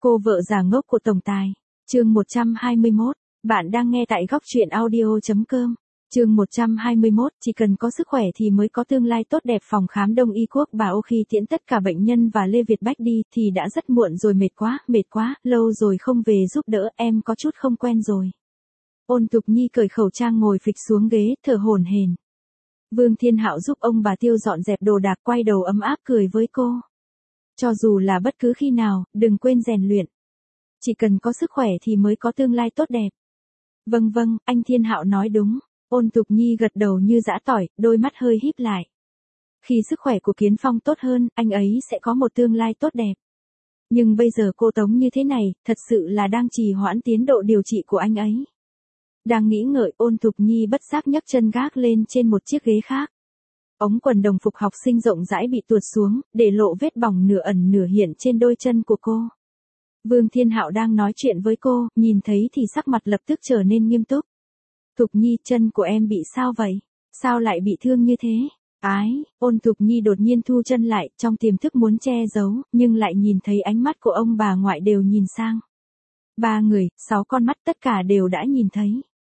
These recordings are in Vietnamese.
Cô vợ già ngốc của tổng tài. Chương 121. Bạn đang nghe tại góc truyện audio.com. Chương 121. Chỉ cần có sức khỏe thì mới có tương lai tốt đẹp. Phòng khám Đông Y Quốc bà Ô khi tiễn tất cả bệnh nhân và Lê Việt Bách đi thì đã rất muộn rồi. Mệt quá, lâu rồi không về giúp đỡ, em có chút không quen rồi. Ôn Tục Nhi cởi khẩu trang ngồi phịch xuống ghế, thở hổn hển. Vương Thiên Hạo giúp ông bà Tiêu dọn dẹp đồ đạc, quay đầu ấm áp cười với cô. Cho dù là bất cứ khi nào, đừng quên rèn luyện. Chỉ cần có sức khỏe thì mới có tương lai tốt đẹp. Vâng, anh Thiên Hạo nói đúng. Ôn Tục Nhi gật đầu như giã tỏi, đôi mắt hơi híp lại. Khi sức khỏe của Kiến Phong tốt hơn, anh ấy sẽ có một tương lai tốt đẹp. Nhưng bây giờ cô Tống như thế này, thật sự là đang trì hoãn tiến độ điều trị của anh ấy. Đang nghĩ ngợi, Ôn Tục Nhi bất giác nhấc chân gác lên trên một chiếc ghế khác. Ống quần đồng phục học sinh rộng rãi bị tuột xuống, để lộ vết bỏng nửa ẩn nửa hiện trên đôi chân của cô. Vương Thiên Hạo đang nói chuyện với cô, nhìn thấy thì sắc mặt lập tức trở nên nghiêm túc. Tục Nhi, chân của em bị sao vậy? Sao lại bị thương như thế? Ôn Tục Nhi đột nhiên thu chân lại, trong tiềm thức muốn che giấu, nhưng lại nhìn thấy ánh mắt của ông bà ngoại đều nhìn sang. 3 người, 6 con mắt tất cả đều đã nhìn thấy.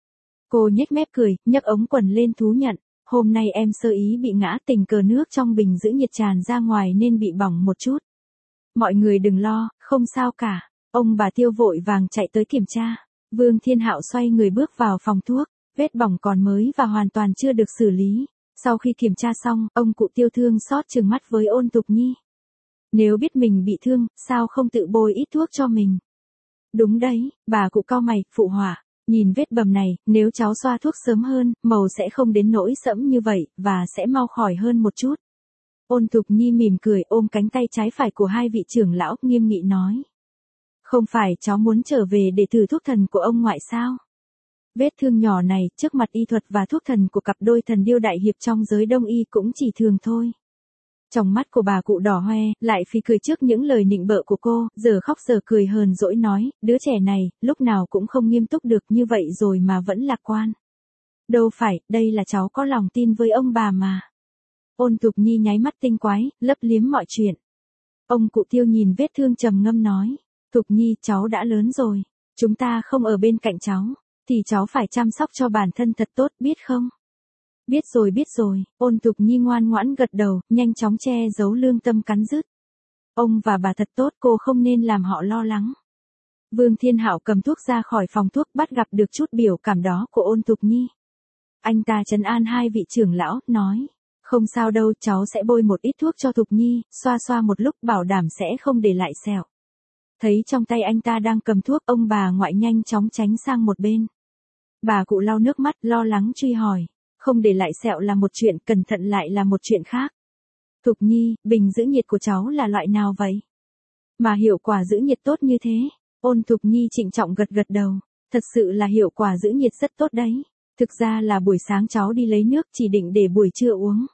Cô nhếch mép cười, nhấc ống quần lên thú nhận. Hôm nay em sơ ý bị ngã, tình cờ nước trong bình giữ nhiệt tràn ra ngoài nên bị bỏng một chút. Mọi người đừng lo, không sao cả. Ông bà Tiêu vội vàng chạy tới kiểm tra. Vương Thiên Hạo xoay người bước vào phòng thuốc. Vết bỏng còn mới và hoàn toàn chưa được xử lý. Sau khi kiểm tra xong, ông cụ Tiêu thương xót trừng mắt với Ôn Tục Nhi. Nếu biết mình bị thương, sao không tự bôi ít thuốc cho mình? Đúng đấy, bà cụ cau mày, phụ họa. Nhìn vết bầm này, nếu cháu xoa thuốc sớm hơn, màu sẽ không đến nỗi sẫm như vậy, và sẽ mau khỏi hơn một chút. Ôn Tục Nhi mỉm cười, ôm cánh tay trái phải của hai vị trưởng lão, nghiêm nghị nói. Không phải cháu muốn trở về để thử thuốc thần của ông ngoại sao? Vết thương nhỏ này, trước mặt y thuật và thuốc thần của cặp đôi thần điêu đại hiệp trong giới Đông Y cũng chỉ thường thôi. Trong mắt của bà cụ đỏ hoe, lại phì cười trước những lời nịnh bợ của cô, giờ khóc giờ cười hờn dỗi nói, đứa trẻ này, lúc nào cũng không nghiêm túc được như vậy rồi mà vẫn lạc quan. Đâu phải, đây là cháu có lòng tin với ông bà mà. Ôn Tục Nhi nháy mắt tinh quái, lấp liếm mọi chuyện. Ông cụ Tiêu nhìn vết thương trầm ngâm nói, Tục Nhi, cháu đã lớn rồi, chúng ta không ở bên cạnh cháu, thì cháu phải chăm sóc cho bản thân thật tốt, biết không? Biết rồi, Ôn Tục Nhi ngoan ngoãn gật đầu, nhanh chóng che giấu lương tâm cắn rứt. Ông và bà thật tốt, cô không nên làm họ lo lắng. Vương Thiên Hạo cầm thuốc ra khỏi phòng thuốc, bắt gặp được chút biểu cảm đó của Ôn Tục Nhi. Anh ta trấn an hai vị trưởng lão, nói, không sao đâu, cháu sẽ bôi một ít thuốc cho Tục Nhi, xoa một lúc bảo đảm sẽ không để lại sẹo. Thấy trong tay anh ta đang cầm thuốc, ông bà ngoại nhanh chóng tránh sang một bên. Bà cụ lau nước mắt, lo lắng truy hỏi. Không để lại sẹo là một chuyện, cẩn thận lại là một chuyện khác. Tục Nhi, bình giữ nhiệt của cháu là loại nào vậy? Mà hiệu quả giữ nhiệt tốt như thế? Ôn Tục Nhi trịnh trọng gật đầu. Thật sự là hiệu quả giữ nhiệt rất tốt đấy. Thực ra là buổi sáng cháu đi lấy nước chỉ định để buổi trưa uống.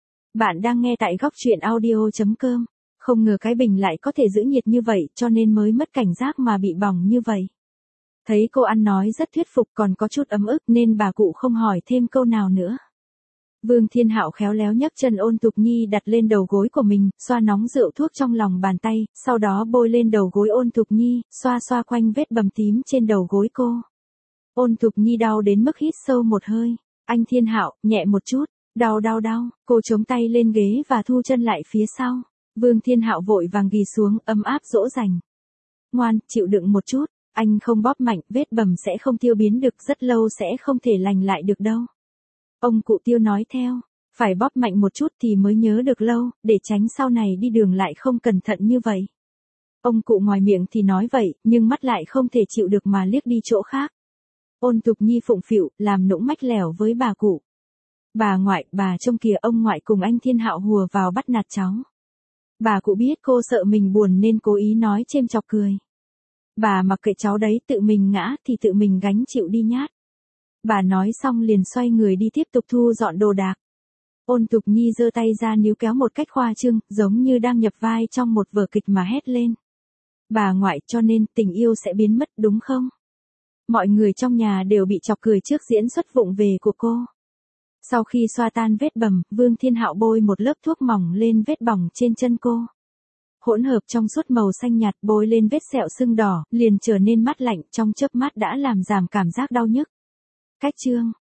Bạn đang nghe tại góc truyện audio.com. Không ngờ cái bình lại có thể giữ nhiệt như vậy, cho nên mới mất cảnh giác mà bị bỏng như vậy. Thấy cô ăn nói rất thuyết phục, còn có chút ấm ức nên bà cụ không hỏi thêm câu nào nữa. Vương Thiên Hạo khéo léo nhấc chân Ôn Tục Nhi đặt lên đầu gối của mình, xoa nóng rượu thuốc trong lòng bàn tay, sau đó bôi lên đầu gối Ôn Tục Nhi, xoa quanh vết bầm tím trên đầu gối cô. Ôn Tục Nhi đau đến mức hít sâu một hơi. Anh Thiên Hạo, nhẹ một chút. Đau. Cô chống tay lên ghế và thu chân lại phía sau. Vương Thiên Hạo vội vàng ghì xuống, ấm áp dỗ dành. Ngoan, chịu đựng một chút. Anh không bóp mạnh, vết bầm sẽ không tiêu biến được, rất lâu sẽ không thể lành lại được đâu. Ông cụ Tiêu nói theo, phải bóp mạnh một chút thì mới nhớ được lâu, để tránh sau này đi đường lại không cẩn thận như vậy. Ông cụ ngoài miệng thì nói vậy, nhưng mắt lại không thể chịu được mà liếc đi chỗ khác. Ôn Tục Nhi phụng phịu, làm nũng mách lẻo với bà cụ. Bà ngoại, bà trông kìa, ông ngoại cùng anh Thiên Hạo hùa vào bắt nạt cháu. Bà cụ biết cô sợ mình buồn nên cố ý nói chêm chọc cười. Bà mặc kệ cháu đấy, tự mình ngã thì tự mình gánh chịu đi nhát. Bà nói xong liền xoay người đi tiếp tục thu dọn đồ đạc. Ôn Tục Nhi giơ tay ra níu kéo một cách khoa trương, giống như đang nhập vai trong một vở kịch mà hét lên. Bà ngoại, cho nên tình yêu sẽ biến mất đúng không? Mọi người trong nhà đều bị chọc cười trước diễn xuất vụng về của cô. Sau khi xoa tan vết bầm, Vương Thiên Hạo bôi một lớp thuốc mỏng lên vết bỏng trên chân cô. hỗn hợp trong suốt màu xanh nhạt bôi lên vết sẹo sưng đỏ, liền trở nên mát lạnh, trong chớp mắt đã làm giảm cảm giác đau nhức. Cách chương